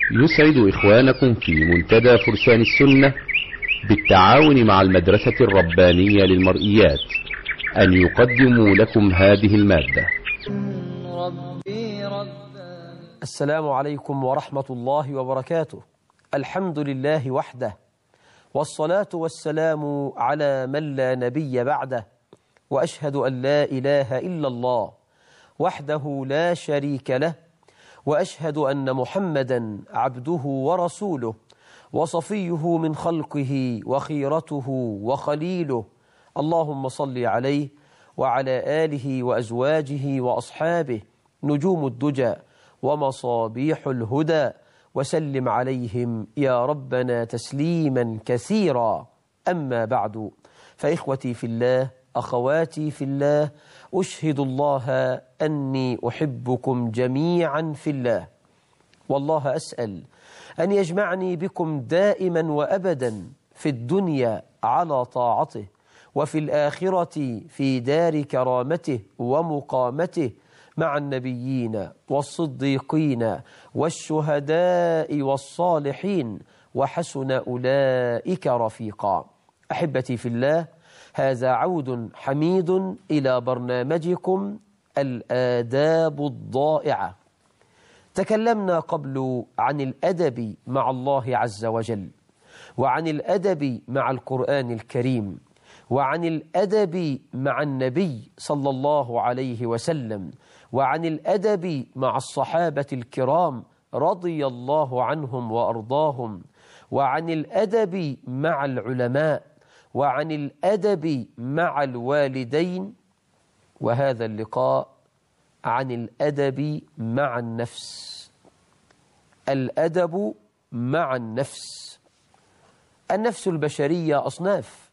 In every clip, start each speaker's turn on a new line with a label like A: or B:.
A: يسعد إخوانكم في منتدى فرسان السنة بالتعاون مع المدرسة الربانية للمرئيات أن يقدموا لكم هذه المادة.
B: السلام عليكم ورحمة الله وبركاته. الحمد لله وحده، والصلاة والسلام على من لا نبي بعده، وأشهد أن لا إله إلا الله وحده لا شريك له، وأشهد أن محمدا عبده ورسوله وصفيه من خلقه وخيرته وخليله. اللهم صل عليه وعلى آله وأزواجه وأصحابه نجوم الدجى ومصابيح الهدى، وسلم عليهم يا ربنا تسليما كثيرا. أما بعد، فإخوتي في الله، أخواتي في الله، أشهد الله أني أحبكم جميعا في الله، والله أسأل أن يجمعني بكم دائما وأبدا في الدنيا على طاعته، وفي الآخرة في دار كرامته ومقامته مع النبيين والصديقين والشهداء والصالحين، وحسن أولئك رفيقا. أحبتي في الله، هذا عود حميد إلى برنامجكم الآداب الضائعة. تكلمنا قبل عن الأدب مع الله عز وجل، وعن الأدب مع القرآن الكريم، وعن الأدب مع النبي صلى الله عليه وسلم، وعن الأدب مع الصحابة الكرام رضي الله عنهم وأرضاهم، وعن الأدب مع العلماء، وعن الأدب مع الوالدين، وهذا اللقاء عن الأدب مع النفس. الأدب مع النفس. النفس البشرية أصناف،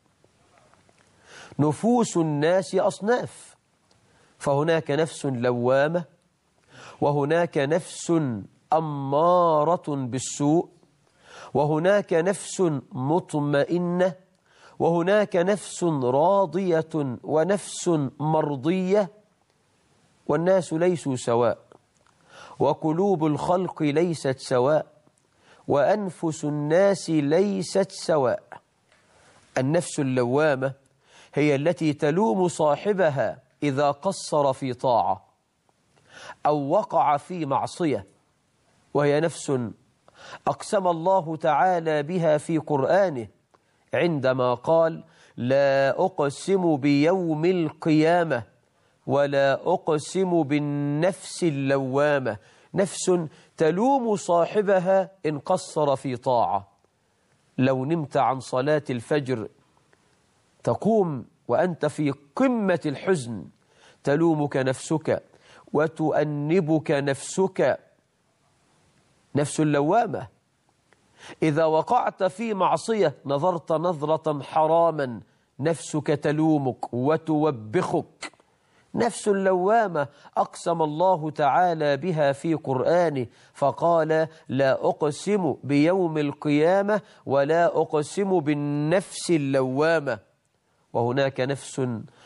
B: نفوس الناس أصناف، فهناك نفس لوامة، وهناك نفس أمارة بالسوء، وهناك نفس مطمئنة، وهناك نفس راضية ونفس مرضية. والناس ليسوا سواء، وقلوب الخلق ليست سواء، وأنفس الناس ليست سواء. النفس اللوامة هي التي تلوم صاحبها إذا قصر في طاعة أو وقع في معصية، وهي نفس أقسم الله تعالى بها في قرآنه عندما قال: لا أقسم بيوم القيامة ولا أقسم بالنفس اللوامة. نفس تلوم صاحبها إن قصر في طاعة. لو نمت عن صلاة الفجر تقوم وأنت في قمة الحزن، تلومك نفسك وتؤنبك نفسك. نفس اللوامة. إذا وقعت في معصية، نظرت نظرة حراما، نفسك تلومك وتوبخك. نفس اللوامة أقسم الله تعالى بها في قرآنه فقال: لا أقسم بيوم القيامة ولا أقسم بالنفس اللوامة. وهناك نفس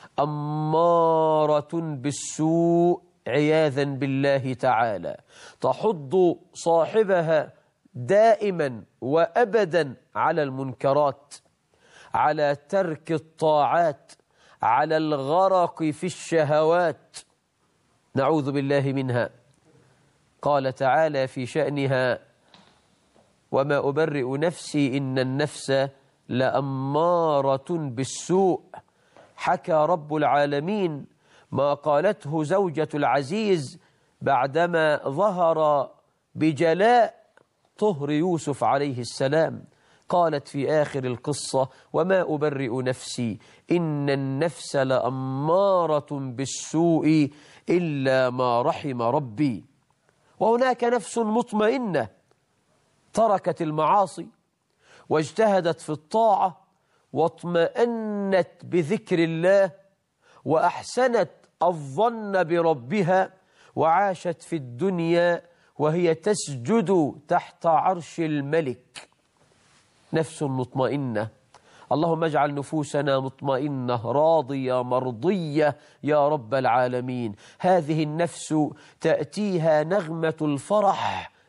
B: أمارة بالسوء عياذا بالله تعالى، تحض صاحبها دائما وأبدا على المنكرات، على ترك الطاعات، على الغرق في الشهوات، نعوذ بالله منها. قال تعالى في شأنها: وما أبرئ نفسي إن النفس لأمارة بالسوء. حكى رب العالمين ما قالته زوجة العزيز بعدما ظهر بجلاء طهر يوسف عليه السلام. قالت في آخر القصة: وما أبرئ نفسي إن النفس لأمارة بالسوء إلا ما رحم ربي. وهناك نفس مطمئنة تركت المعاصي واجتهدت في الطاعة واطمأنت بذكر الله وأحسنت الظن بربها، وعاشت في الدنيا وهي تسجد تحت عرش الملك. نفس مطمئنة. اللهم اجعل نفوسنا مطمئنة راضية مرضية يا رب العالمين. هذه النفس تأتيها نغمة الفرح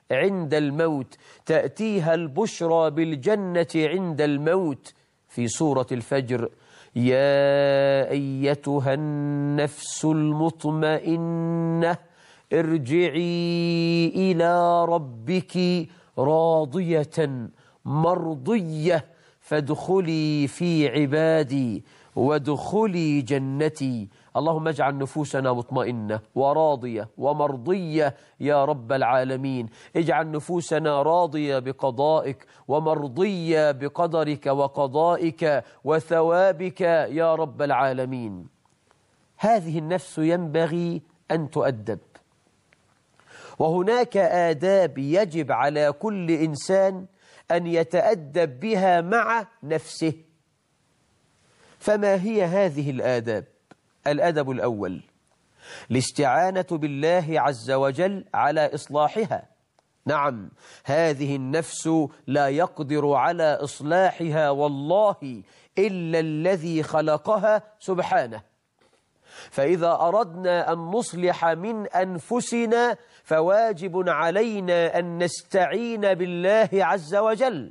B: عند الموت، تأتيها البشرى بالجنة عند الموت. في سورة الفجر: يا أيتها النفس المطمئنة ارجعي إلى ربك راضية مرضية فادخلي في عبادي وادخلي جنتي. اللهم اجعل نفوسنا مطمئنة وراضية ومرضية يا رب العالمين. اجعل نفوسنا راضية بقضائك ومرضية بقدرك وقضائك وثوابك يا رب العالمين. هذه النفس ينبغي أن تؤدب، وهناك آداب يجب على كل إنسان أن يتأدب بها مع نفسه. فما هي هذه الآداب؟ الأدب الأول: الاستعانة بالله عز وجل على إصلاحها. نعم، هذه النفس لا يقدر على إصلاحها والله إلا الذي خلقها سبحانه. فإذا أردنا أن نصلح من أنفسنا فواجب علينا أن نستعين بالله عز وجل.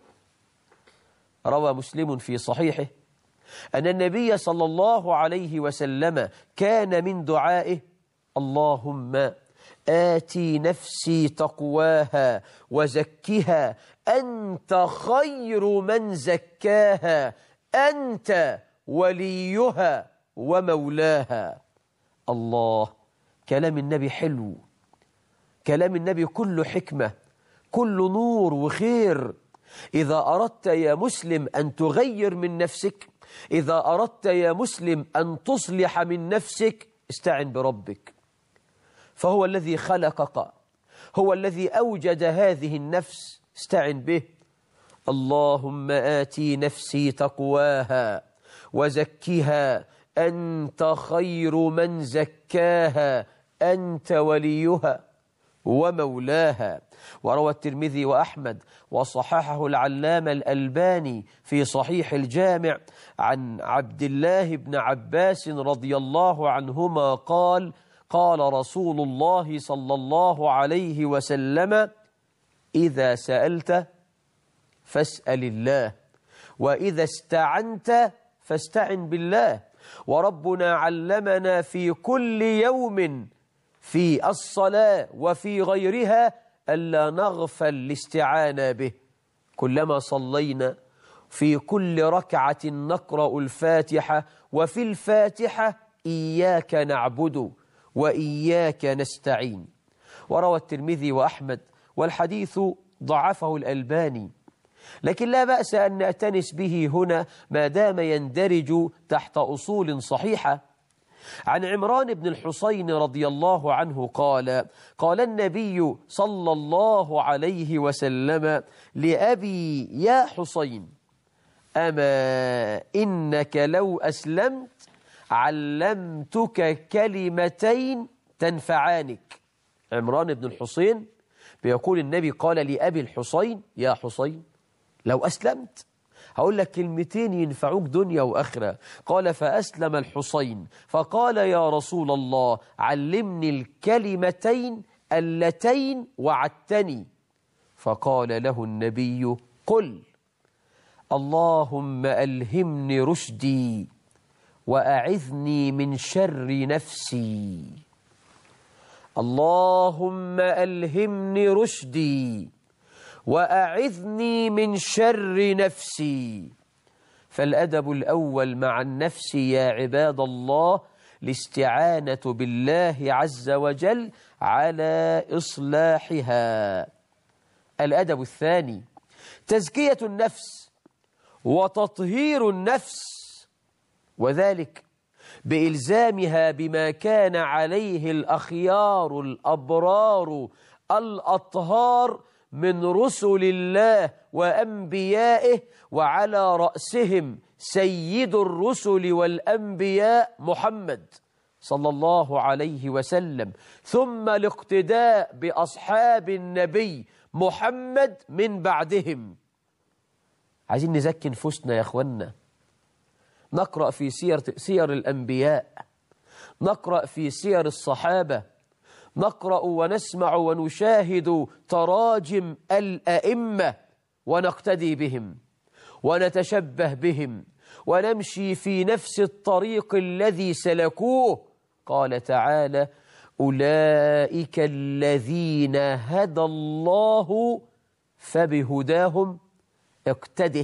B: روى مسلم في صحيحه أن النبي صلى الله عليه وسلم كان من دعائه: اللهم آتي نفسي تقواها وزكها أنت خير من زكاها أنت وليها ومولاها. الله، كلام النبي حلو، كلام النبي كله حكمة، كله نور وخير. إذا أردت يا مسلم أن تغير من نفسك، إذا أردت يا مسلم أن تصلح من نفسك، استعن بربك، فهو الذي خلقك، هو الذي أوجد هذه النفس، استعن به. اللهم آتي نفسي تقواها وزكها أنت خير من زكاها أنت وليها ومولاها. وروى الترمذي وأحمد وصححه العلامة الألباني في صحيح الجامع عن عبد الله بن عباس رضي الله عنهما قال: قال رسول الله صلى الله عليه وسلم: إذا سألت فاسأل الله، وإذا استعنت فاستعن بالله. وربنا علمنا في كل يوم في الصلاة وفي غيرها ألا نغفل الاستعانة به. كلما صلينا في كل ركعة نقرأ الفاتحة، وفي الفاتحة إياك نعبد وإياك نستعين. وروى الترمذي وأحمد، والحديث ضعفه الألباني، لكن لا بأس أن نأتنس به هنا ما دام يندرج تحت أصول صحيحة. عن عمران بن الحصين رضي الله عنه قال: قال النبي صلى الله عليه وسلم لأبي: يا حصين، أما إنك لو أسلمت علمتك كلمتين تنفعانك. عمران بن الحصين بيقول النبي قال لأبي الحصين: يا حصين، لو أسلمت هقول لك كلمتين ينفعوك دنيا وآخرة. قال: فأسلم الحصين فقال: يا رسول الله، علمني الكلمتين اللتين وعدتني. فقال له النبي: قل اللهم ألهمني رشدي وأعذني من شر نفسي. اللهم ألهمني رشدي وأعذني من شر نفسي. فالأدب الأول مع النفس يا عباد الله الاستعانة بالله عز وجل على إصلاحها. الأدب الثاني تزكية النفس وتطهير النفس، وذلك بإلزامها بما كان عليه الأخيار الأبرار الأطهار من رسل الله وأنبيائه، وعلى رأسهم سيد الرسل والأنبياء محمد صلى الله عليه وسلم، ثم الاقتداء بأصحاب النبي محمد من بعدهم. عايزين نزكي نفوسنا يا أخوانا، نقرأ في سير الأنبياء، نقرأ في سير الصحابة، نقرأ ونسمع ونشاهد تراجم الأئمة ونقتدي بهم ونتشبه بهم ونمشي في نفس الطريق الذي سلكوه. قال تعالى: أولئك الذين هدى الله فبهداهم اقتده.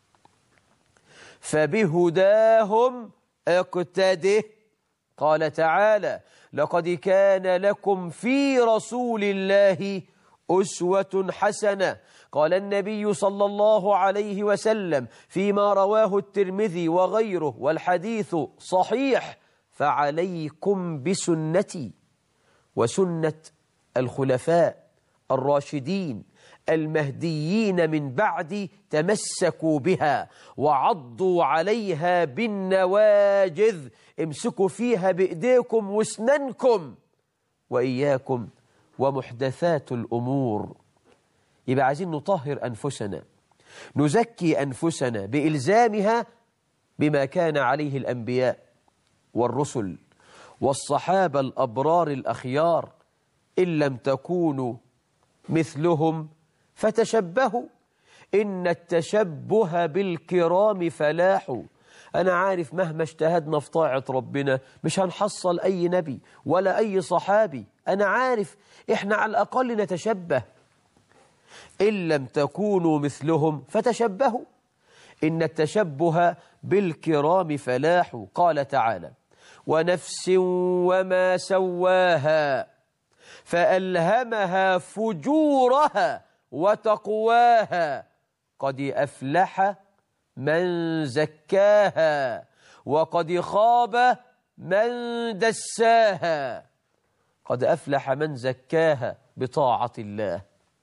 B: فبهداهم اقتده. قال تعالى: لقد كان لكم في رسول الله أسوة حسنة. قال النبي صلى الله عليه وسلم فيما رواه الترمذي وغيره والحديث صحيح: فعليكم بسنتي وسنة الخلفاء الراشدين المهديين من بعدي، تمسكوا بها وعضوا عليها بالنواجذ، امسكوا فيها بإيديكم واسنانكم، وإياكم ومحدثات الأمور. يبقى عايزين نطهر أنفسنا، نزكي أنفسنا بإلزامها بما كان عليه الأنبياء والرسل والصحابة الأبرار الأخيار. إن لم تكونوا مثلهم فتشبهوا، إن التشبه بالكرام فلاح. أنا عارف مهما اجتهدنا في طاعة ربنا مش هنحصل أي نبي ولا أي صحابي، أنا عارف، إحنا على الأقل نتشبه. إن لم تكونوا مثلهم فتشبهوا، إن التشبه بالكرام فلاح. قال تعالى: ونفس وما سواها فألهمها فجورها وتقواها، قد أفلح من زكاها وقد خاب من دساها. قد أفلح من زكاها بطاعة الله،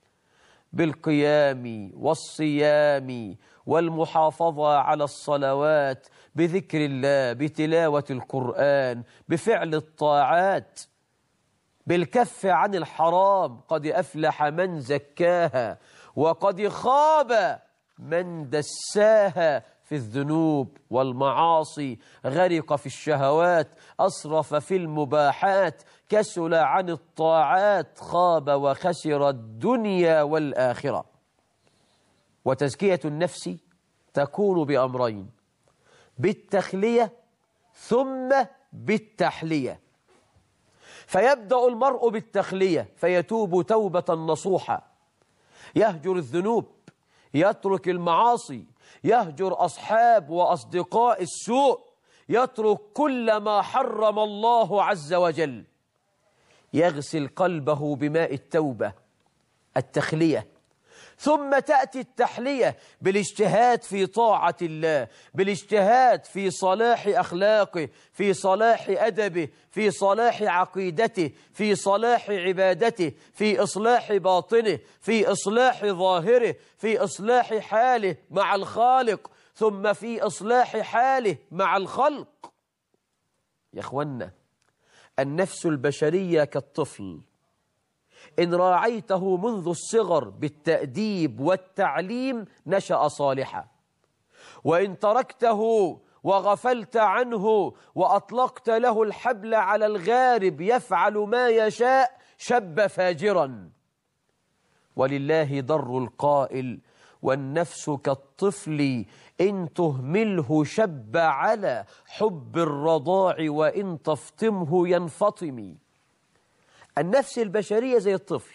B: بالقيام والصيام والمحافظة على الصلوات، بذكر الله، بتلاوة القرآن، بفعل الطاعات، بالكف عن الحرام. قد أفلح من زكاها وقد خاب من دساها في الذنوب والمعاصي، غرق في الشهوات، أسرف في المباحات، كسل عن الطاعات، خاب وخسر الدنيا والآخرة. وتزكية النفس تكون بأمرين: بالتخلية ثم بالتحلية. فيبدأ المرء بالتخلية فيتوب توبة نصوحة، يهجر الذنوب، يترك المعاصي، يهجر أصحاب وأصدقاء السوء، يترك كل ما حرم الله عز وجل، يغسل قلبه بماء التوبة، التخلية. ثم تأتي التحلية بالاجتهاد في طاعة الله، بالاجتهاد في صلاح أخلاقه، في صلاح أدبه، في صلاح عقيدته، في صلاح عبادته، في إصلاح باطنه، في إصلاح ظاهره، في إصلاح حاله مع الخالق، ثم في إصلاح حاله مع الخلق. يا أخوانا، النفس البشرية كالطفل، إن راعيته منذ الصغر بالتأديب والتعليم نشأ صالحا، وإن تركته وغفلت عنه وأطلقت له الحبل على الغارب يفعل ما يشاء شب فاجرا. ولله ضر القائل: والنفس كالطفل إن تهمله شب على حب الرضاع وإن تفطمه ينفطم. النفس البشرية زي الطفل،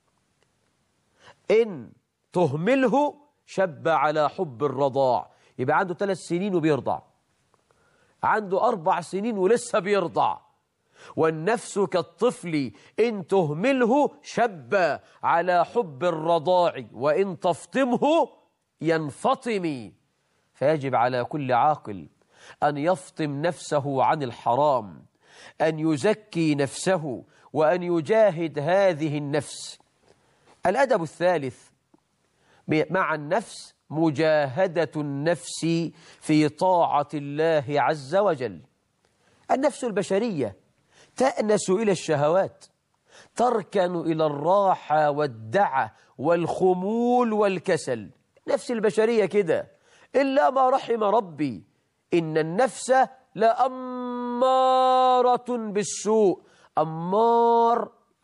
B: إن تهمله شب على حب الرضاع، يبقى عنده 3 سنين وبيرضع، عنده 4 سنين ولسه بيرضع. والنفس كالطفل إن تهمله شب على حب الرضاع وإن تفطمه ينفطم. فيجب على كل عاقل أن يفطم نفسه عن الحرام، أن يزكي نفسه، وأن يجاهد هذه النفس. الأدب الثالث مع النفس مجاهدة النفس في طاعة الله عز وجل. النفس البشرية تأنس إلى الشهوات، تركن إلى الراحة والدعة والخمول والكسل. النفس البشرية كده، إلا ما رحم ربي، إن النفس لأمارة بالسوء. أمار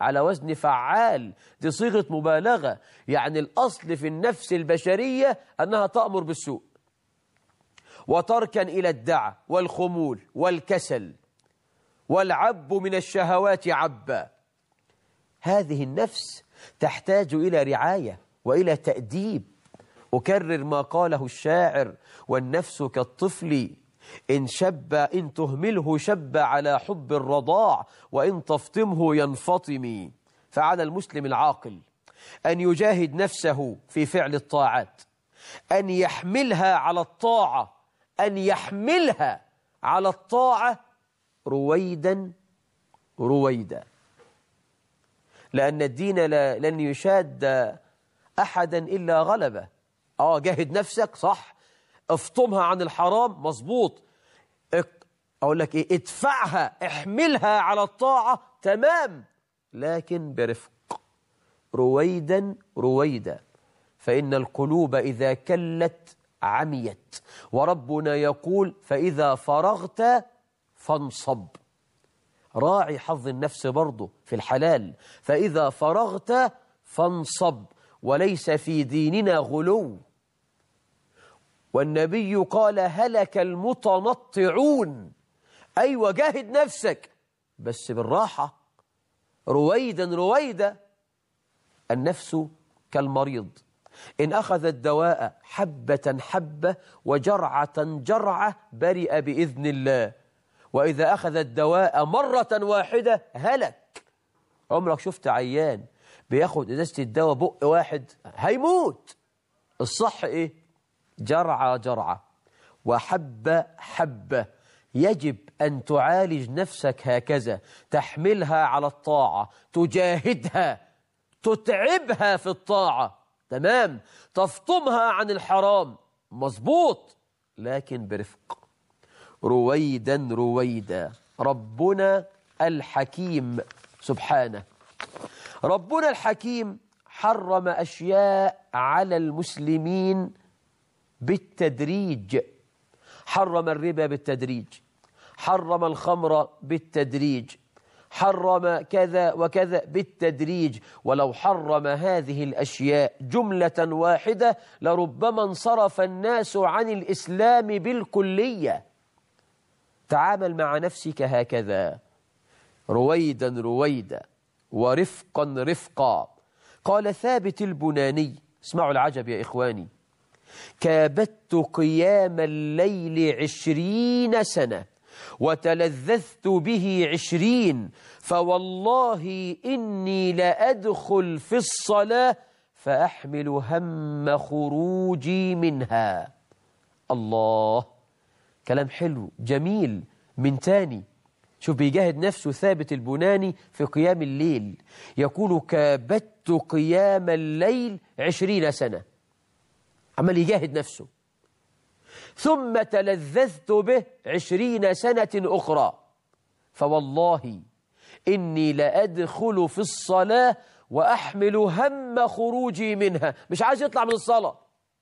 B: على وزن فعال، دي صيغة مبالغة. يعني الأصل في النفس البشرية أنها تأمر بالسوء، وتركن إلى الدعة والخمول والكسل، والعب من الشهوات عبا. هذه النفس تحتاج إلى رعاية وإلى تأديب. أكرر ما قاله الشاعر: والنفس كالطفل إن تهمله شب على حب الرضاع، وإن تفطمه ينفطم. فعلى المسلم العاقل أن يجاهد نفسه في فعل الطاعات، أن يحملها على الطاعة، أن يحملها على الطاعة رويدا رويدا، لأن الدين لن يشاد أحدا إلا غلبه. جاهد نفسك صح، افطمها عن الحرام مظبوط، أقول لك إيه، ادفعها، احملها على الطاعة تمام، لكن برفق، رويدا رويدا، فإن القلوب إذا كلت عميت، وربنا يقول: فإذا فرغت فانصب. راعي حظ النفس برضه في الحلال، فإذا فرغت فانصب، وليس في ديننا غلو. والنبي قال: هلك المتنطعون. أيوة، جاهد نفسك بس بالراحة، رويدا رويدا. النفس كالمريض، إن أخذ الدواء حبة حبة وجرعة جرعة برئ بإذن الله، وإذا أخذ الدواء مرة واحدة هلك. عمرك شفت عيان بياخد إزازة الدواء بق واحد؟ هيموت. الصح إيه؟ جرعة جرعة وحبة حبة. يجب أن تعالج نفسك هكذا، تحملها على الطاعة، تجاهدها، تتعبها في الطاعة تمام، تفطمها عن الحرام مظبوط، لكن برفق، رويدا رويدا. ربنا الحكيم سبحانه، ربنا الحكيم حرم أشياء على المسلمين بالتدريج. حرم الربا بالتدريج، حرم الخمر بالتدريج، حرم كذا وكذا بالتدريج. ولو حرم هذه الأشياء جملة واحدة لربما انصرف الناس عن الإسلام بالكلية. تعامل مع نفسك هكذا، رويدا رويدا ورفقا رفقا. قال ثابت البناني، اسمعوا العجب يا إخواني: كابدت قيام الليل 20 سنة وتلذذت به 20، فوالله إني لأدخل في الصلاة فأحمل هم خروجي منها. الله، كلام حلو جميل. من تاني، شوف بيجاهد نفسه ثابت البناني في قيام الليل، يقول: كابدت قيام الليل 20 سنة، عمال يجاهد نفسه، ثم تلذذت به 20 سنة أخرى، فوالله إني لأدخل في الصلاة وأحمل هم خروجي منها. مش عايز يطلع من الصلاة.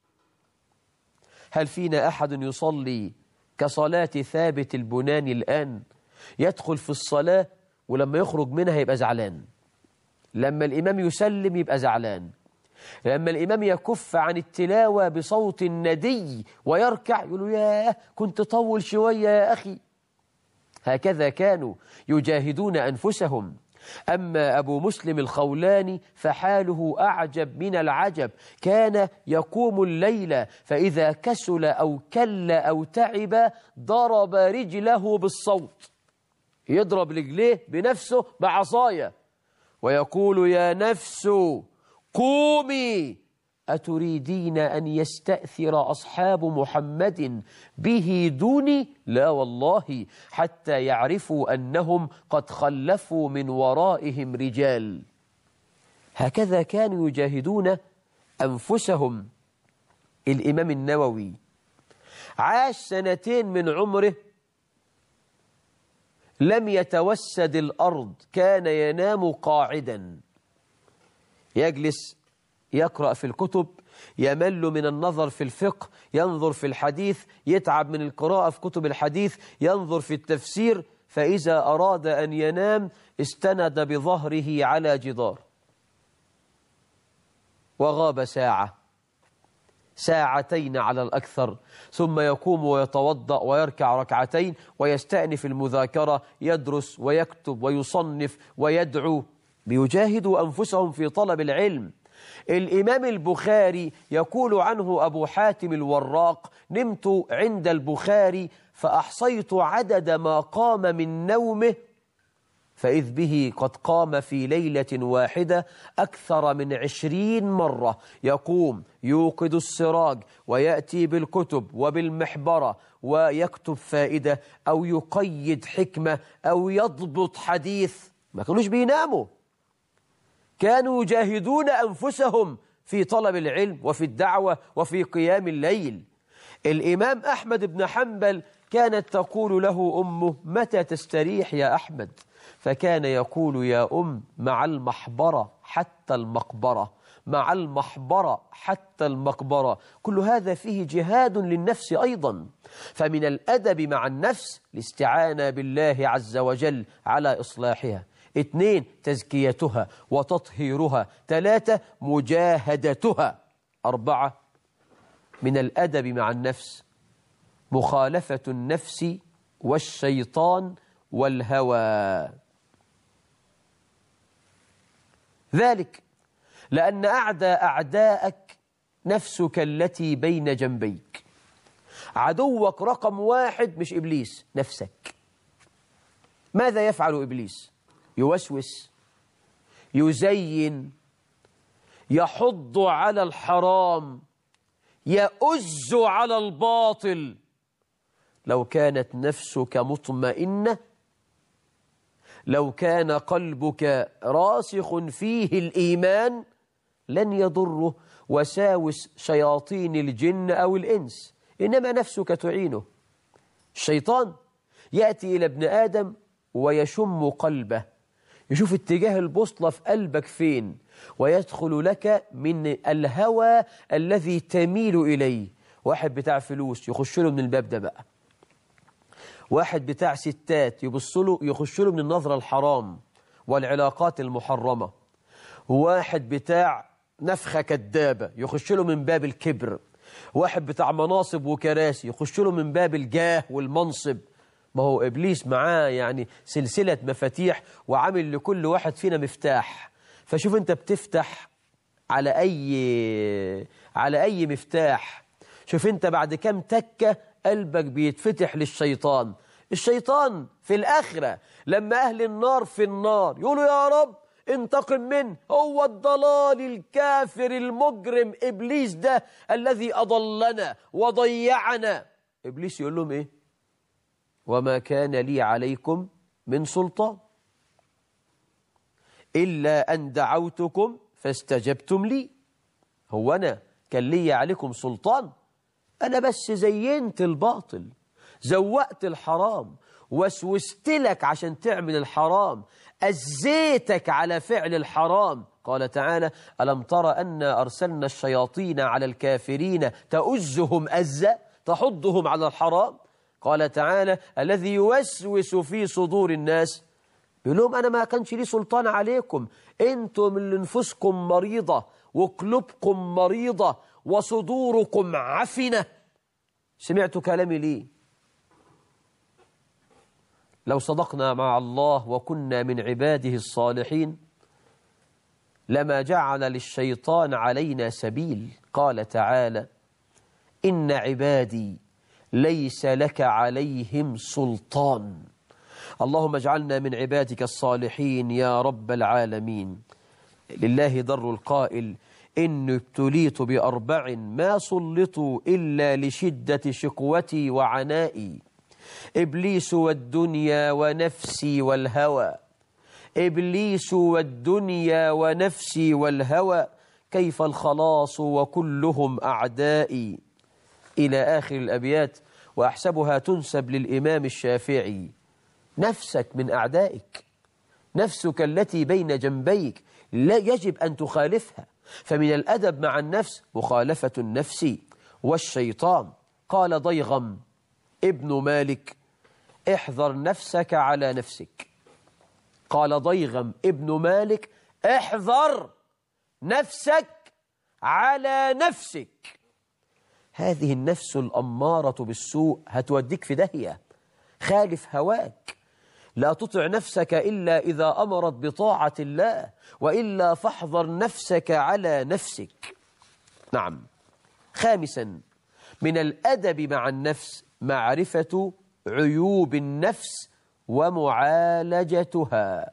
B: هل فينا أحد يصلي كصلاة ثابت البناني الآن؟ يدخل في الصلاة ولما يخرج منها يبقى زعلان، لما الإمام يسلم يبقى زعلان، لما الإمام يكف عن التلاوة بصوت ندي ويركع يقول له: ياه كنت طول شوية يا أخي. هكذا كانوا يجاهدون أنفسهم. أما أبو مسلم الخولاني فحاله أعجب من العجب، كان يقوم الليل فإذا كسل أو كل أو تعب ضرب رجله بالصوت، يضرب رجليه بنفسه بعصاية ويقول: يا نفس قومي، أتريدين أن يستأثر أصحاب محمد به دوني؟ لا والله، حتى يعرفوا أنهم قد خلفوا من ورائهم رجال. هكذا كانوا يجاهدون أنفسهم. الإمام النووي عاش 2 من عمره لم يتوسد الأرض، كان ينام قاعدا، يجلس يقرأ في الكتب، يمل من النظر في الفقه، ينظر في الحديث، يتعب من القراءة في كتب الحديث، ينظر في التفسير، فإذا أراد أن ينام استند بظهره على جدار وغاب ساعة ساعتين على الأكثر، ثم يقوم ويتوضأ ويركع ركعتين ويستأنف المذاكرة، يدرس ويكتب ويصنف ويدعو، بيجاهدوا أنفسهم في طلب العلم. الإمام البخاري يقول عنه أبو حاتم الوراق: نمت عند البخاري فأحصيت عدد ما قام من نومه، فإذ به قد قام في ليلة واحدة أكثر من 20 مرة، يقوم يوقد السراج ويأتي بالكتب وبالمحبرة ويكتب فائدة أو يقيد حكمة أو يضبط حديث. ما كانوش بيناموا، كانوا يجاهدون أنفسهم في طلب العلم وفي الدعوة وفي قيام الليل. الإمام أحمد بن حنبل كانت تقول له أمه: متى تستريح يا أحمد؟ فكان يقول: يا أم، مع المحبرة حتى المقبرة، مع المحبرة حتى المقبرة. كل هذا فيه جهاد للنفس أيضا. فمن الأدب مع النفس الاستعانة بالله عز وجل على إصلاحها. 2 تزكيتها وتطهيرها. 3 مجاهدتها. 4 من الأدب مع النفس مخالفة النفس والشيطان والهوى. ذلك لأن أعداءك نفسك التي بين جنبيك. عدوك رقم 1 مش إبليس، نفسك. ماذا يفعل إبليس؟ يوسوس، يزين، يحض على الحرام، يؤز على الباطل. لو كانت نفسك مطمئنة، لو كان قلبك راسخ فيه الإيمان، لن يضره وساوس شياطين الجن أو الإنس، إنما نفسك تعينه. الشيطان يأتي إلى ابن آدم ويشم قلبه، يشوف اتجاه البوصلة في قلبك فين، ويدخل لك من الهوى الذي تميل إليه. واحد بتاع فلوس يخش له من الباب ده بقى، واحد بتاع ستات يخش له من النظرة الحرام والعلاقات المحرمة، واحد بتاع نفخة كدابة يخش له من باب الكبر، واحد بتاع مناصب وكراسي يخش له من باب الجاه والمنصب. ما هو إبليس معاه يعني سلسلة مفاتيح، وعامل لكل واحد فينا مفتاح. فشوف أنت بتفتح على أي مفتاح. شوف أنت بعد كم تكة قلبك بيتفتح للشيطان. الشيطان في الآخرة لما أهل النار في النار يقولوا: يا رب انتقم منه، هو الضلال الكافر المجرم إبليس ده الذي أضلنا وضيعنا. إبليس يقول لهم إيه؟ وما كان لي عليكم من سلطان إلا أن دعوتكم فاستجبتم لي. هو أنا كان لي عليكم سلطان؟ أنا بس زينت الباطل، زوقت الحرام، وسوست لك عشان تعمل الحرام، أزيتك على فعل الحرام. قال تعالى: ألم تر أنا أرسلنا الشياطين على الكافرين تؤزهم أزا، تحضهم على الحرام. قال تعالى: الذي يوسوس في صدور الناس. بيقول لهم: أنا ما كانش لي سلطان عليكم، أنتم اللي نفوسكم مريضة وقلوبكم مريضة وصدوركم عفنة. سمعتوا كلامي ليه؟ لو صدقنا مع الله وكنا من عباده الصالحين لما جعل للشيطان علينا سبيل. قال تعالى: إن عبادي ليس لك عليهم سلطان. اللهم اجعلنا من عبادك الصالحين يا رب العالمين. لله در القائل: إن ابتليت ب4 ما سلطوا إلا لشدة شقوتي وعنائي، إبليس والدنيا ونفسي والهوى. إبليس والدنيا ونفسي والهوى، كيف الخلاص وكلهم أعدائي. إلى آخر الأبيات، وأحسبها تنسب للإمام الشافعي. نفسك من أعدائك، نفسك التي بين جنبيك لا يجب أن تخالفها. فمن الأدب مع النفس مخالفة النفس والشيطان. قال ضيغم ابن مالك: احذر نفسك على نفسك. قال ضيغم ابن مالك: احذر نفسك على نفسك. هذه النفس الأمارة بالسوء هتوديك في داهية. خالف هواك، لا تطع نفسك إلا إذا أمرت بطاعة الله، وإلا فاحذر نفسك على نفسك. نعم. خامسا، من الأدب مع النفس معرفة عيوب النفس ومعالجتها.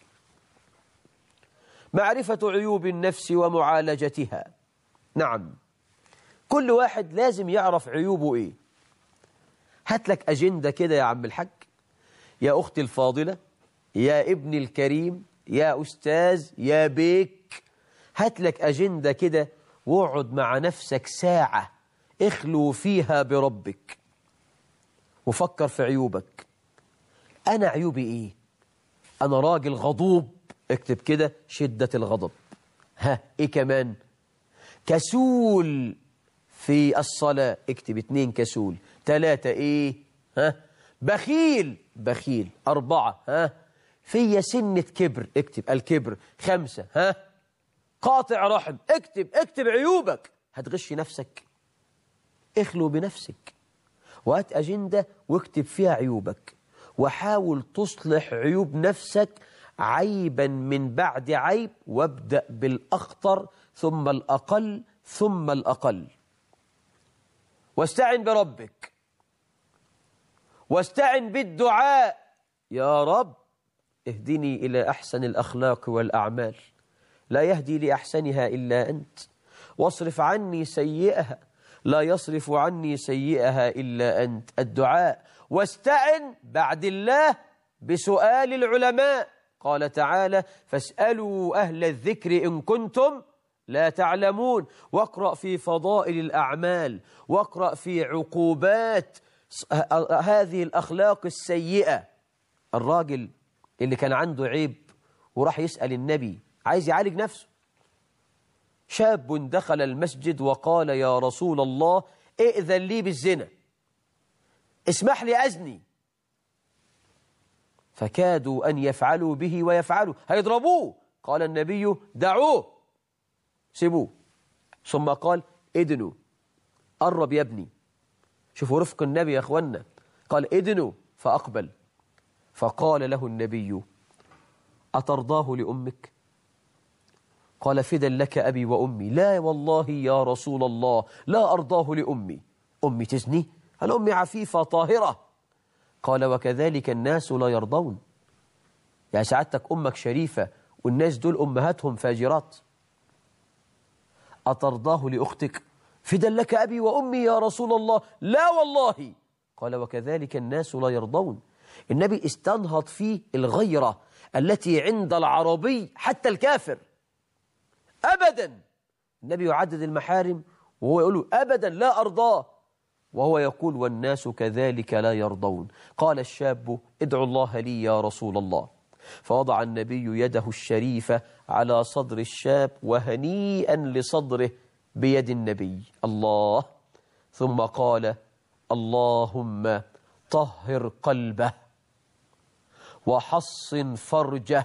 B: معرفة عيوب النفس ومعالجتها. نعم، كل واحد لازم يعرف عيوبه إيه. هات لك أجندة كده يا عم الحاج، يا أختي الفاضلة، يا ابني الكريم، يا أستاذ، يا بيك، هات لك أجندة كده واقعد مع نفسك ساعة اخلو فيها بربك وفكر في عيوبك. أنا عيوبي إيه؟ أنا راجل غضوب، اكتب كده شدة الغضب. إيه كمان؟ كسول في الصلاة، اكتب 2 كسول. 3 إيه؟ بخيل. 4 في سنة كبر، اكتب الكبر. 5 قاطع رحم، اكتب عيوبك. هتغش نفسك؟ اخلو بنفسك وهات أجندة واكتب فيها عيوبك، وحاول تصلح عيوب نفسك عيبا من بعد عيب، وابدأ بالأخطر ثم الأقل ثم الأقل. واستعن بربك، واستعن بالدعاء: يا رب اهدني إلى أحسن الأخلاق والأعمال، لا يهدي لأحسنها إلا أنت، واصرف عني سيئها، لا يصرف عني سيئها إلا أنت. الدعاء. واستعن بعد الله بسؤال العلماء. قال تعالى: فاسألوا أهل الذكر إن كنتم لا تعلمون. واقرأ في فضائل الأعمال، واقرأ في عقوبات هذه الأخلاق السيئة. الراجل اللي كان عنده عيب وراح يسأل النبي، عايز يعالج نفسه. شاب دخل المسجد وقال: يا رسول الله ائذن لي بالزنا، اسمح لي أزني. فكادوا أن يفعلوا به ويفعلوا، هيضربوه. قال النبي: دعوه، سيبوه. ثم قال: ادنوا، قرب يا ابني. شوفوا رفق النبي يا أخوانا. قال: ادنوا، فأقبل. فقال له النبي: أترضاه لأمك؟ قال: فدا لك أبي وأمي. لا والله يا رسول الله لا أرضاه لأمي. أمي تزني؟ هل أمي عفيفة طاهرة؟ قال: وكذلك الناس لا يرضون. يعني سعادتك أمك شريفة والناس دول أمهاتهم فاجرات. أترضاه لأختك؟ فدا لك أبي وأمي يا رسول الله. لا والله. قال: وكذلك الناس لا يرضون. النبي استنهض فيه الغيرة التي عند العربي حتى الكافر. أبدا. النبي يعدد المحارم وهو يقول أبدا لا أرضاه، وهو يقول: والناس كذلك لا يرضون. قال الشاب: ادعو الله لي يا رسول الله. فوضع النبي يده الشريفة على صدر الشاب، وهنيئا لصدره بيد النبي. الله. ثم قال: اللهم طهر قلبه وحصن فرجه،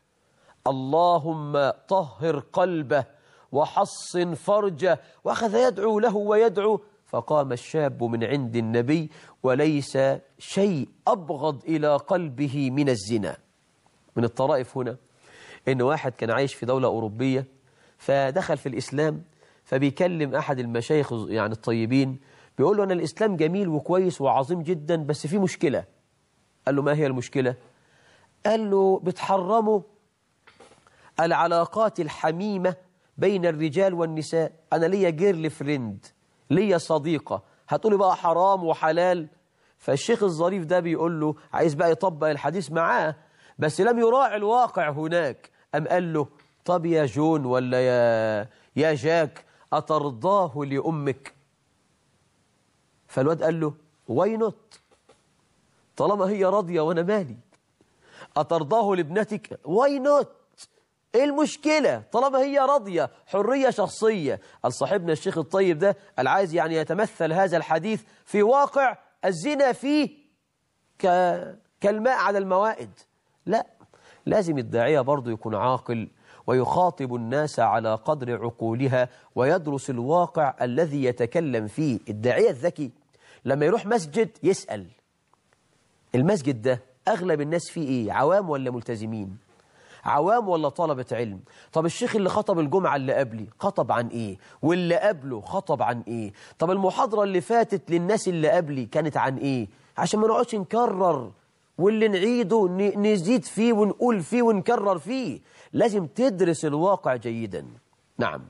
B: اللهم طهر قلبه وحصن فرجه. وأخذ يدعو له ويدعو. فقام الشاب من عند النبي وليس شيء أبغض إلى قلبه من الزنا. من الطرائف هنا إن واحد كان عايش في دولة أوروبية، فدخل في الإسلام، فبيكلم أحد المشايخ يعني الطيبين، بيقول له: أنا الإسلام جميل وكويس وعظيم جدا، بس في مشكلة. قال له: ما هي المشكلة؟ قال له: بتحرموا العلاقات الحميمة بين الرجال والنساء. أنا ليا جيرل فريند، ليا صديقة، هتقولي بقى حرام وحلال؟ فالشيخ الظريف ده بيقول له، عايز بقى يطبق الحديث معاه، بس لم يراعي الواقع هناك. أم قال له: طب يا جون ولا يا جاك، أترضاه لأمك؟ فالواد قال له: واي نوت، طالما هي راضية وأنا مالي. أترضاه لابنتك؟ واي نوت، ايه المشكلة طالما هي راضية؟ حرية شخصية. قال صاحبنا الشيخ الطيب ده العايز يعني يتمثل هذا الحديث في واقع الزنا فيه كالماء على الموائد. لا، لازم الداعية برضو يكون عاقل ويخاطب الناس على قدر عقولها ويدرس الواقع الذي يتكلم فيه. الداعية الذكي لما يروح مسجد يسأل المسجد ده أغلب الناس فيه إيه؟ عوام ولا ملتزمين؟ عوام ولا طلبة علم؟ طب الشيخ اللي خطب الجمعة اللي قبلي خطب عن إيه؟ واللي قبله خطب عن إيه؟ طب المحاضرة اللي فاتت للناس اللي قبلي كانت عن إيه؟ عشان ما نقعدش نكرر، واللي نعيده نزيد فيه ونقول فيه ونكرر فيه. لازم تدرس الواقع جيدا. نعم.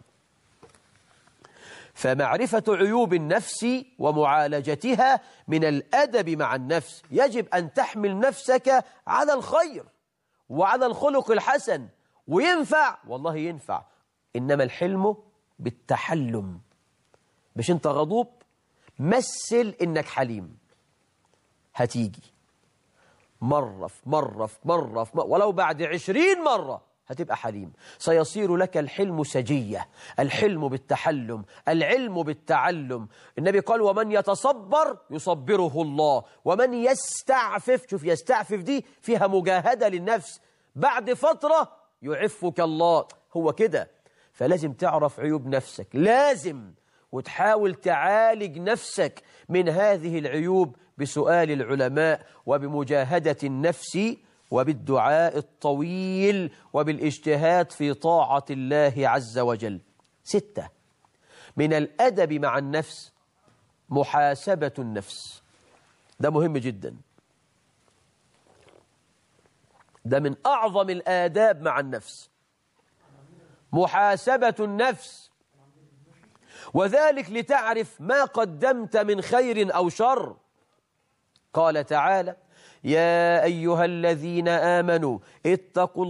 B: فمعرفة عيوب النفس ومعالجتها من الأدب مع النفس. يجب أن تحمل نفسك على الخير وعلى الخلق الحسن، وينفع والله ينفع. إنما الحلم بالتحلم. مش أنت غضوب، مثل إنك حليم، هتيجي مرة في مرة في مرة في مرة، ولو بعد 20 مرة هتبقى حليم. سيصير لك الحلم سجية. الحلم بالتحلم، العلم بالتعلم. النبي قال ومن يتصبر يصبره الله، ومن يستعفف، شوف يستعفف دي فيها مجاهدة للنفس، بعد فترة يعفك الله. هو كده. فلازم تعرف عيوب نفسك، لازم، وتحاول تعالج نفسك من هذه العيوب بسؤال العلماء وبمجاهدة النفس وبالدعاء الطويل وبالاجتهاد في طاعة الله عز وجل. 6 من الأدب مع النفس محاسبة النفس. ده مهم جدا، ده من أعظم الآداب مع النفس، محاسبة النفس. وذلك لتعرف ما قدمت من خير أو شر. قال تعالى يا أيها الذين آمنوا اتقوا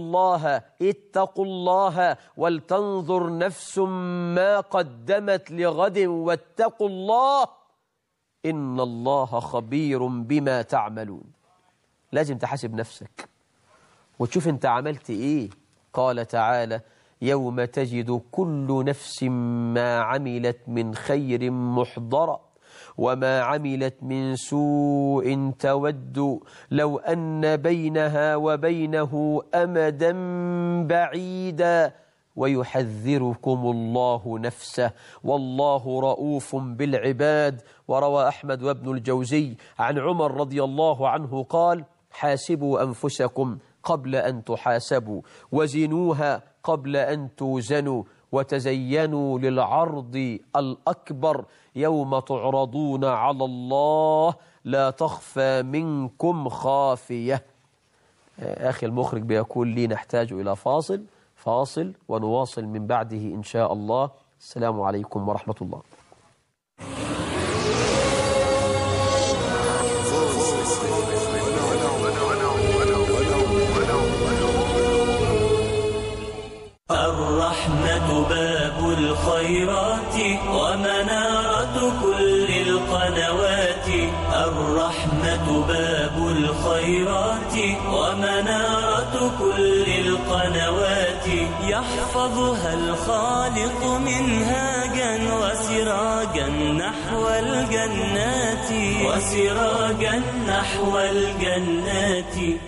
B: الله ولتنظر نفس ما قدمت لغد واتقوا الله إن الله خبير بما تعملون. لازم تحاسب نفسك وتشوف انت عملت ايه. قال تعالى يوم تجد كل نفس ما عملت من خير محضرا وما عملت من سوء تود لو أن بينها وبينه أمدا بعيدا ويحذركم الله نفسه والله رؤوف بالعباد. وروى أحمد وابن الجوزي عن عمر رضي الله عنه قال حاسبوا أنفسكم قبل أن تحاسبوا وزنوها قبل أن توزنوا وتزينوا للعرض الأكبر يوم تعرضون على الله لا تخفى منكم خافية. أخي المخرج بيقول لي نحتاج إلى فاصل ونواصل من بعده إن شاء الله. السلام عليكم ورحمة الله.
C: الرحمة باب الخيرات ومنارة كل القنوات. الرحمة باب الخيرات ومنارة كل القنوات. يحفظها الخالق منهاجا وسراجا نحو الجنات.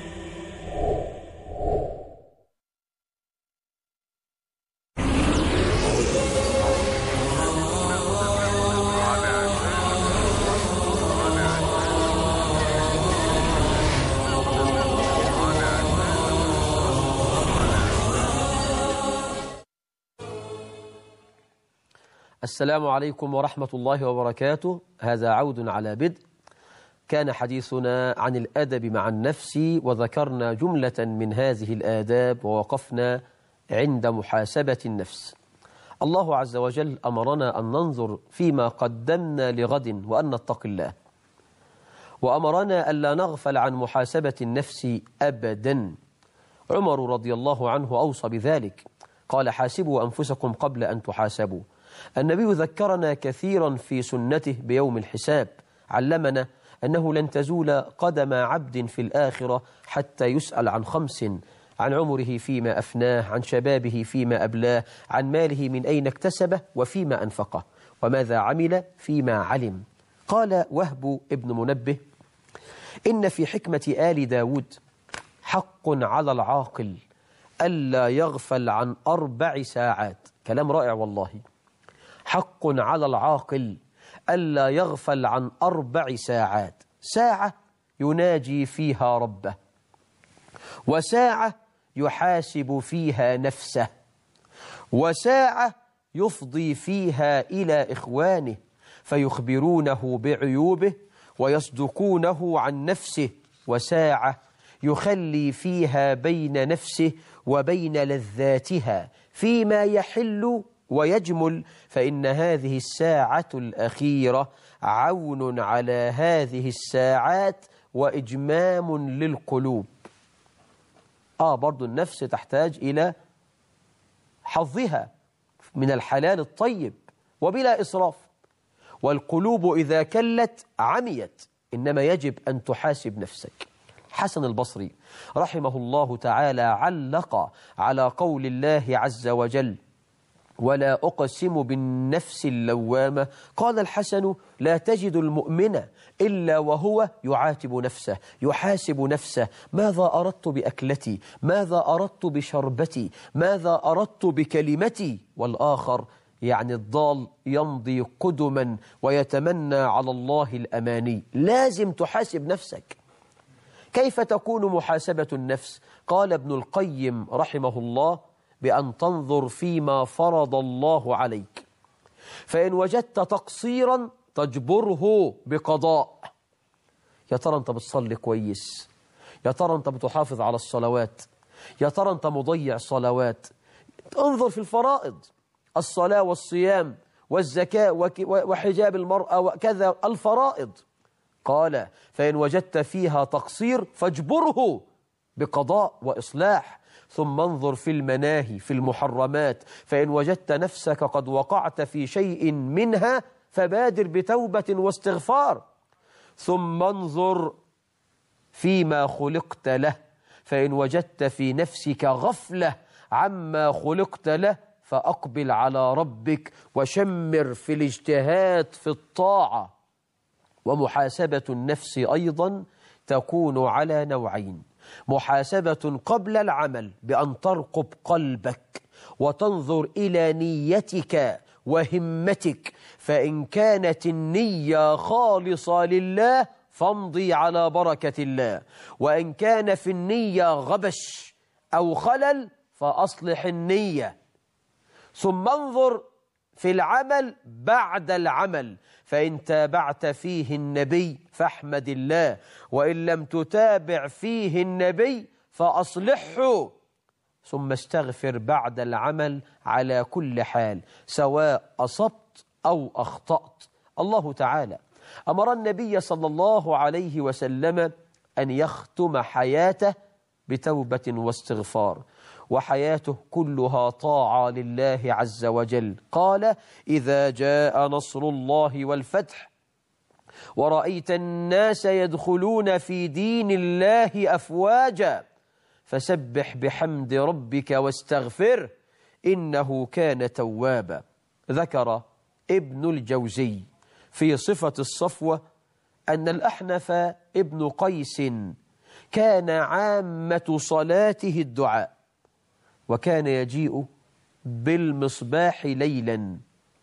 B: السلام عليكم ورحمة الله وبركاته. هذا عود على بدء. كان حديثنا عن الأدب مع النفس وذكرنا جملة من هذه الآداب ووقفنا عند محاسبة النفس. الله عز وجل أمرنا أن ننظر فيما قدمنا لغد وأن نتقي الله، وأمرنا ألا نغفل عن محاسبة النفس أبدا. عمر رضي الله عنه أوصى بذلك، قال حاسبوا أنفسكم قبل أن تحاسبوا. النبي ذكرنا كثيرا في سنته بيوم الحساب، علمنا أنه لن تزول قدم عبد في الآخرة حتى يسأل عن 5: عن عمره فيما أفناه، عن شبابه فيما أبلاه، عن ماله من أين اكتسبه وفيما أنفقه، وماذا عمل فيما علم. قال وهب ابن منبه إن في حكمة آل داود حق على العاقل ألا يغفل عن 4 ساعات. كلام رائع والله. حق على العاقل ألا يغفل عن 4 ساعات: ساعة يناجي فيها ربه، وساعة يحاسب فيها نفسه، وساعة يفضي فيها إلى إخوانه فيخبرونه بعيوبه ويصدقونه عن نفسه، وساعة يخلي فيها بين نفسه وبين لذاتها فيما يحل ويجمل، فإن هذه الساعة الأخيرة عون على هذه الساعات وإجمام للقلوب. برضو النفس تحتاج إلى حظها من الحلال الطيب وبلا إسراف، والقلوب إذا كلت عميت، إنما يجب أن تحاسب نفسك. حسن البصري رحمه الله تعالى علق على قول الله عز وجل: ولا أقسم بالنفس اللوامة، قال الحسن: لا تجد المؤمن إلا وهو يعاتب نفسه، يحاسب نفسه: ماذا أردت بأكلتي؟ ماذا أردت بشربتي؟ ماذا أردت بكلمتي؟ والآخر يعني الضال يمضي قدما ويتمنى على الله الأماني. لازم تحاسب نفسك. كيف تكون محاسبة النفس؟ قال ابن القيم رحمه الله: بأن تنظر فيما فرض الله عليك، فإن وجدت تقصيرا تجبره بقضاء. يا ترى أنت بتصلي كويس؟ يا ترى أنت بتحافظ على الصلوات؟ يا ترى أنت مضيع صلوات؟ انظر في الفرائض: الصلاة والصيام والزكاة وحجاب المرأة وكذا، الفرائض. قال: فإن وجدت فيها تقصير فاجبره بقضاء وإصلاح. ثم انظر في المناهي في المحرمات، فإن وجدت نفسك قد وقعت في شيء منها فبادر بتوبة واستغفار. ثم انظر فيما خلقت له، فإن وجدت في نفسك غفلة عما خلقت له فأقبل على ربك وشمر في الاجتهاد في الطاعة. ومحاسبة النفس أيضا تكون على نوعين: محاسبة قبل العمل بأن ترقب قلبك وتنظر إلى نيتك وهمتك، فإن كانت النية خالصة لله فامضي على بركة الله، وإن كان في النية غبش أو خلل فأصلح النية. ثم انظر في العمل بعد العمل، فإن تابعت فيه النبي فاحمد الله، وإن لم تتابع فيه النبي فأصلحه. ثم استغفر بعد العمل على كل حال، سواء أصبت أو أخطأت. الله تعالى أمر النبي صلى الله عليه وسلم أن يختم حياته بتوبة واستغفار، وحياته كلها طاعة لله عز وجل. قال: إذا جاء نصر الله والفتح ورأيت الناس يدخلون في دين الله أفواجا فسبح بحمد ربك واستغفره إنه كان توابا. ذكر ابن الجوزي في صفة الصفوة أن الأحنف ابن قيس كان عامة صلاته الدعاء، وكان يجيء بالمصباح ليلا،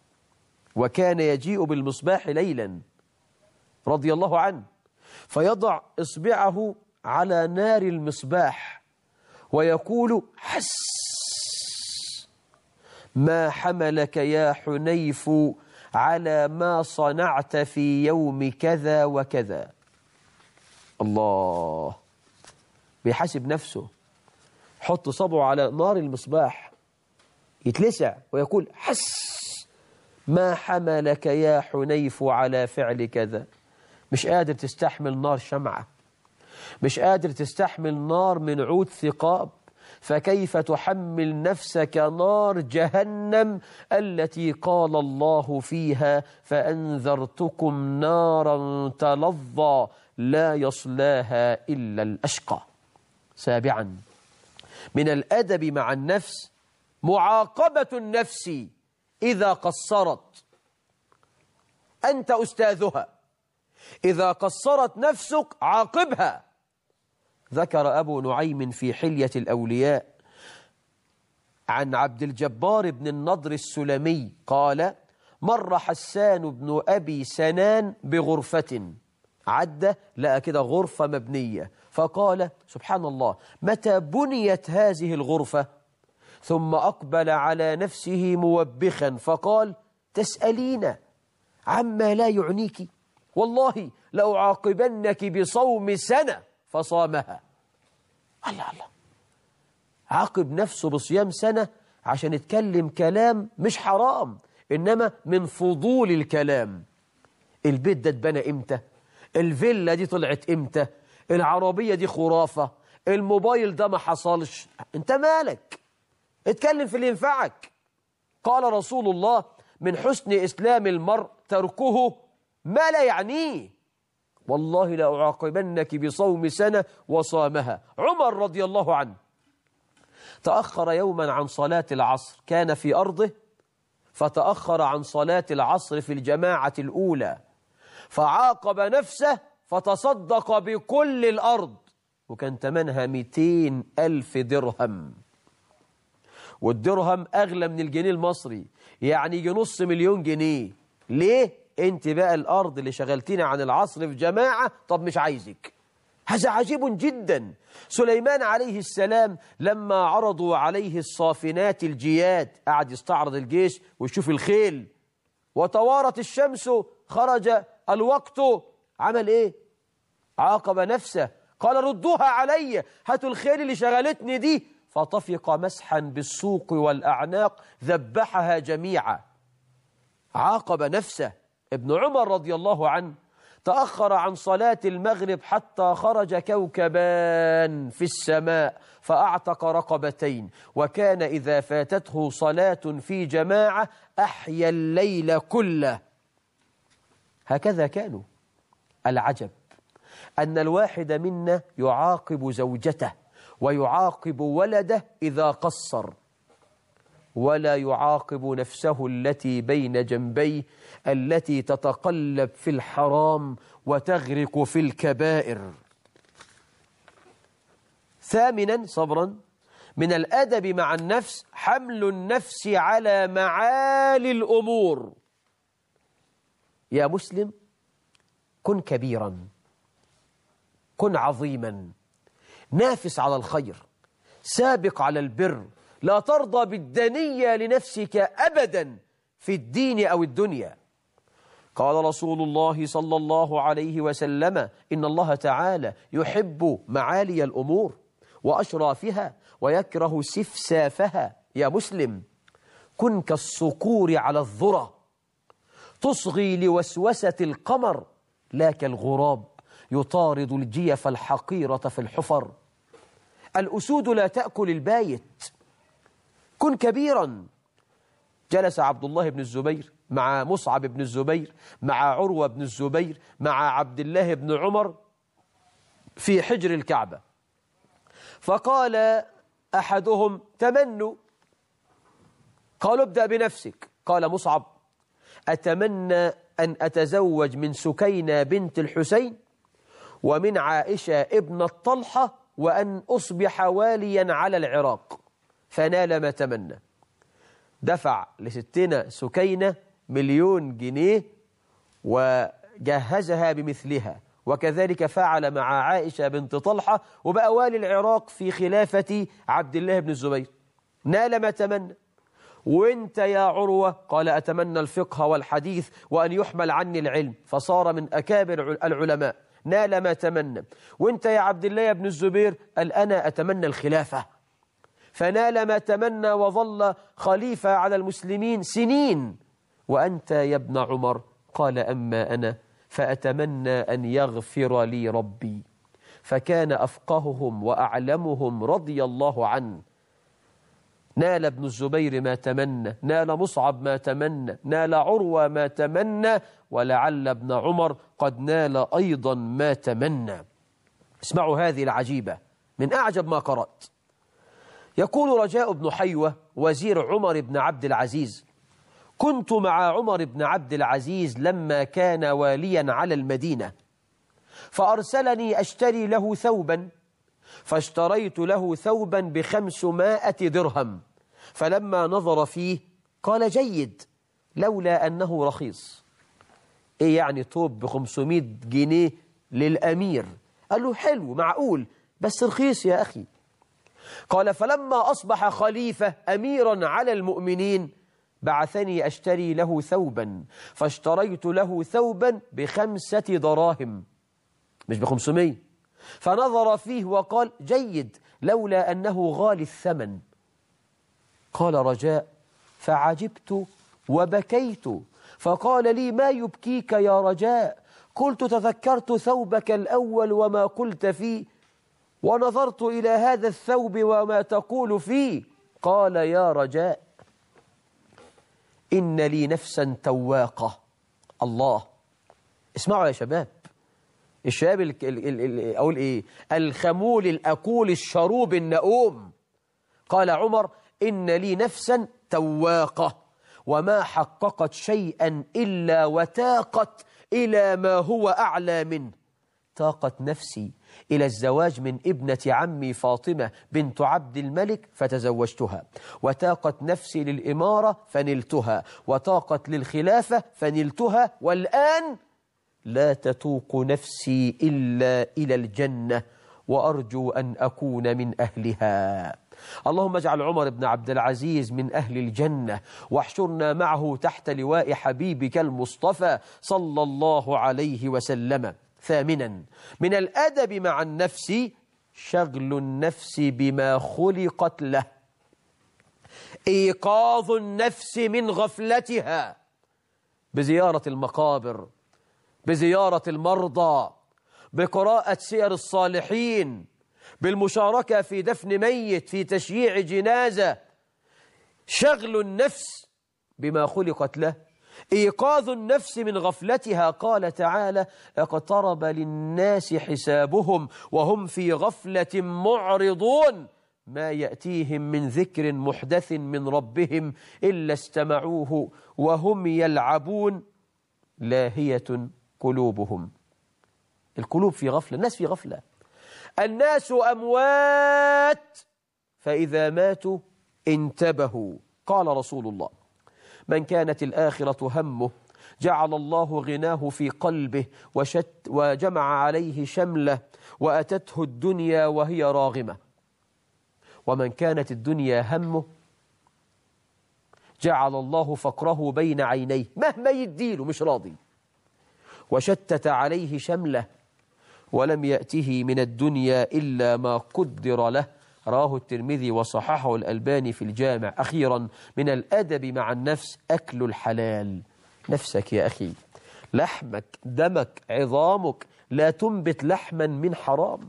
B: رضي الله عنه، فيضع إصبعه على نار المصباح ويقول: حس ما حملك يا حنيف على ما صنعت في يوم كذا وكذا. الله بيحاسب نفسه، حط صبعه على نار المصباح يتلسع ويقول: حس ما حملك يا حنيف على فعل كذا. مش قادر تستحمل نار شمعة، مش قادر تستحمل نار من عود ثقاب، فكيف تحمل نفسك نار جهنم التي قال الله فيها: فأنذرتكم نارا تلظى لا يصلاها إلا الأشقى. سابعا، من الأدب مع النفس معاقبة النفس إذا قصرت. أنت أستاذها، إذا قصرت نفسك عاقبها. ذكر أبو نعيم في حلية الأولياء عن عبد الجبار بن النضر السلمي قال: مر حسان بن أبي سنان بغرفة، عدى لقى كده غرفة مبنية، فقال: سبحان الله، متى بنيت هذه الغرفة؟ ثم أقبل على نفسه موبخا فقال: تسألين عما لا يعنيك؟ والله لأعاقبنك بصوم سنة، فصامها. الله الله، عاقب نفسه بصيام سنة عشان يتكلم كلام مش حرام، إنما من فضول الكلام. البيت ده اتبنى إمتى؟ الفيلا دي طلعت إمتى؟ العربية دي خرافة؟ الموبايل ده ما حصلش؟ انت مالك؟ اتكلم في اللي ينفعك. قال رسول الله: من حسن إسلام المرء تركه ما لا يعنيه. والله لأعاقبنك بصوم سنة، وصامها. عمر رضي الله عنه تأخر يوما عن صلاة العصر، كان في أرضه فتأخر عن صلاة العصر في الجماعة الأولى، فعاقب نفسه فتصدق بكل الأرض، وكان تمنها 200,000 درهم، والدرهم أغلى من الجنيه المصري، يعني يجي نص مليون جنيه. ليه؟ انت بقى الأرض اللي شغلتينا عن العصر في جماعة، طب مش عايزك. هذا عجيب جدا. سليمان عليه السلام لما عرضوا عليه الصافنات الجياد، قعد يستعرض الجيش ويشوف الخيل، وتوارت الشمس خرج الوقت، عمل ايه؟ عاقب نفسه، قال: ردوها علي، هاتوا الخيل اللي شغلتني دي، فطفق مسحا بالسوق والأعناق، ذبحها جميعا. عاقب نفسه. ابن عمر رضي الله عنه تأخر عن صلاة المغرب حتى خرج كوكبان في السماء فأعتق رقبتين، وكان إذا فاتته صلاة في جماعة أحيا الليل كله. هكذا كانوا. العجب أن الواحد منا يعاقب زوجته ويعاقب ولده إذا قصر، ولا يعاقب نفسه التي بين جنبيه، التي تتقلب في الحرام وتغرق في الكبائر. ثامنا صبرا، من الأدب مع النفس حمل النفس على معالي الأمور. يا مسلم، كن كبيرا، كن عظيما، نافس على الخير، سابق على البر، لا ترضى بالدنية لنفسك أبدا في الدين أو الدنيا. قال رسول الله صلى الله عليه وسلم: إن الله تعالى يحب معالي الأمور وأشرافها ويكره سفسافها. يا مسلم، كن كالصقور على الذرة، تصغي لوسوسة القمر، لا كالغراب يطارد الجيف الحقيرة في الحفر. الأسود لا تأكل البايت. كن كبيرا. جلس عبد الله بن الزبير مع مصعب بن الزبير مع عروة بن الزبير مع عبد الله بن عمر في حجر الكعبة، فقال أحدهم: تمنوا. قالوا: ابدأ بنفسك. قال مصعب: أتمنى أن أتزوج من سكينة بنت الحسين ومن عائشة ابن الطلحة وأن أصبح واليا على العراق. فنال ما تمنى. دفع لستنا سكينة 1,000,000 جنيه وجهزها بمثلها، وكذلك فعل مع عائشة بنت طلحة، وبقى والي العراق في خلافة عبد الله بن الزبير. نال ما تمنى. وانت يا عروة؟ قال: أتمنى الفقه والحديث وأن يحمل عني العلم، فصار من أكابر العلماء. نال ما تمنى. وانت يا عبد الله بن الزبير؟ قال: أنا أتمنى الخلافة، فنال ما تمنى وظل خليفة على المسلمين سنين. وأنت يا ابن عمر؟ قال: أما أنا فأتمنى أن يغفر لي ربي. فكان أفقههم وأعلمهم رضي الله عنه. نال ابن الزبير ما تمنى، نال مصعب ما تمنى، نال عروة ما تمنى، ولعل ابن عمر قد نال أيضا ما تمنى. اسمعوا هذه العجيبة من أعجب ما قرأت. يقول رجاء بن حيوة وزير عمر بن عبد العزيز: كنت مع عمر بن عبد العزيز لما كان واليا على المدينة، فأرسلني أشتري له ثوبا، فاشتريت له ثوبا ب500 درهم، فلما نظر فيه قال جيد لولا أنه رخيص. إيه يعني ثوب ب500 جنيه للأمير؟ قال له حلو معقول بس رخيص يا أخي. قال فلما أصبح خليفة أميرا على المؤمنين بعثني أشتري له ثوبا، فاشتريت له ثوبا ب5 دراهم مش ب500، فنظر فيه وقال جيد لولا أنه غالي الثمن. قال رجاء فعجبت وبكيت، فقال لي ما يبكيك يا رجاء؟ قلت تذكرت ثوبك الأول وما قلت فيه، ونظرت إلى هذا الثوب وما تقول فيه. قال يا رجاء إن لي نفسا تواقة. الله، اسمعوا يا شباب، الشباب أقول إيه؟ الخمول الأكول الشروب النؤوم. قال عمر إن لي نفسا تواقة وما حققت شيئا إلا وتاقت إلى ما هو أعلى منه. تاقت نفسي إلى الزواج من ابنة عمي فاطمة بنت عبد الملك فتزوجتها، وتاقت نفسي للإمارة فنلتها، وتاقت للخلافة فنلتها، والآن لا تتوق نفسي إلا إلى الجنة، وأرجو أن أكون من أهلها. اللهم اجعل عمر بن عبد العزيز من أهل الجنة، واحشرنا معه تحت لواء حبيبك المصطفى صلى الله عليه وسلم. ثامنا، من الأدب مع النفس شغل النفس بما خلقت له، إيقاظ النفس من غفلتها بزيارة المقابر، بزيارة المرضى، بقراءة سير الصالحين، بالمشاركة في دفن ميت، في تشييع جنازة. شغل النفس بما خلقت له، إيقاظ النفس من غفلتها. قال تعالى اقترب للناس حسابهم وهم في غفلة معرضون، ما يأتيهم من ذكر محدث من ربهم إلا استمعوه وهم يلعبون لاهية قلوبهم. القلوب في غفلة، الناس في غفلة. الناس أموات فإذا ماتوا انتبهوا. قال رسول الله من كانت الآخرة همه جعل الله غناه في قلبه وجمع عليه شمله وأتته الدنيا وهي راغمة. ومن كانت الدنيا همه جعل الله فقره بين عينيه، مهما يديله مش راضي، وشتت عليه شمله ولم يأته من الدنيا إلا ما قدر له. رواه الترمذي وصححه الألباني في الجامع. أخيرا، من الأدب مع النفس أكل الحلال. نفسك يا أخي، لحمك دمك عظامك، لا تنبت لحما من حرام.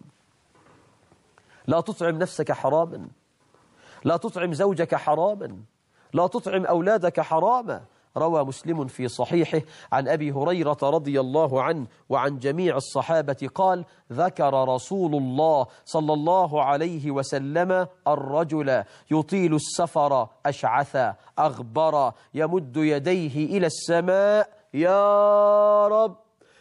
B: لا تطعم نفسك حراما، لا تطعم زوجك حراما، لا تطعم أولادك حراما. روى مسلم في صحيحه عن أبي هريرة رضي الله عنه وعن جميع الصحابة قال ذكر رسول الله صلى الله عليه وسلم الرجل يطيل السفر أشعث أغبر يمد يديه إلى السماء يا رب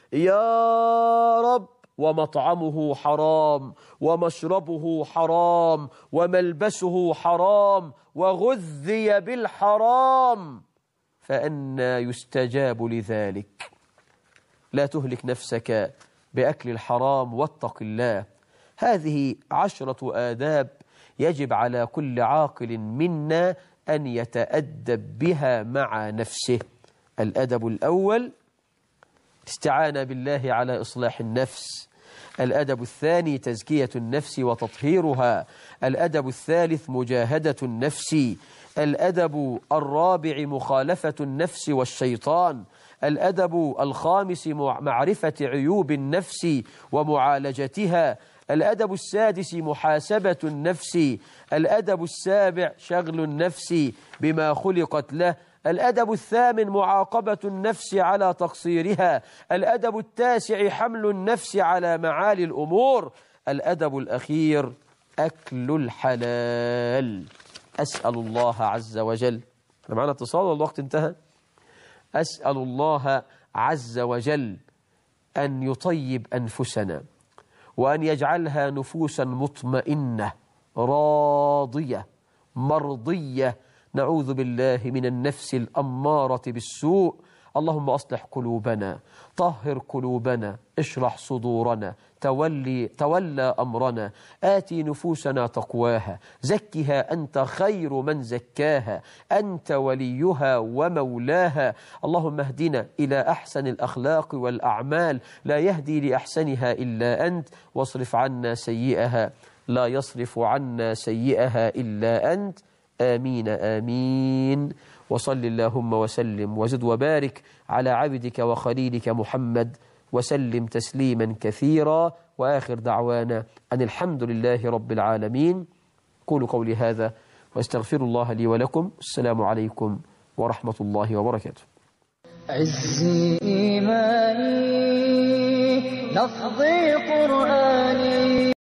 B: يا رب، ومطعمه حرام ومشربه حرام وملبسه حرام وغذي بالحرام، فأنى يستجاب لذلك. لا تهلك نفسك بأكل الحرام واتق الله. هذه 10 آداب يجب على كل عاقل منا أن يتأدب بها مع نفسه. الأدب الأول استعانة بالله على إصلاح النفس. الأدب الثاني تزكية النفس وتطهيرها. الأدب الثالث مجاهدة النفس. الأدب الرابع مخالفة النفس والشيطان. الأدب الخامس معرفة عيوب النفس ومعالجتها. الأدب السادس محاسبة النفس. الأدب السابع شغل النفس بما خلقت له. الأدب الثامن معاقبة النفس على تقصيرها. الأدب التاسع حمل النفس على معالي الأمور. الأدب الأخير أكل الحلال. أسأل الله عز وجل. معنا اتصال والوقت انتهى. أسأل الله عز وجل أن يطيب أنفسنا وأن يجعلها نفوسا مطمئنة راضية مرضية. نعوذ بالله من النفس الأمارة بالسوء. اللهم أصلح قلوبنا، طهر قلوبنا، اشرح صدورنا، تولى أمرنا، آتي نفوسنا تقواها، زكها أنت خير من زكاها، أنت وليها ومولاها. اللهم اهدنا إلى أحسن الأخلاق والأعمال، لا يهدي لأحسنها إلا أنت، واصرف عنا سيئها، لا يصرف عنا سيئها إلا أنت. آمين آمين. وصل اللهم وسلم وزد وبارك على عبدك وخليلك محمد وسلم تسليما كثيرا. وآخر دعوانا أن الحمد لله رب العالمين. قولوا قولي هذا واستغفر الله لي ولكم. السلام عليكم ورحمة الله وبركاته.
D: عزي إيماني لفظي قرآني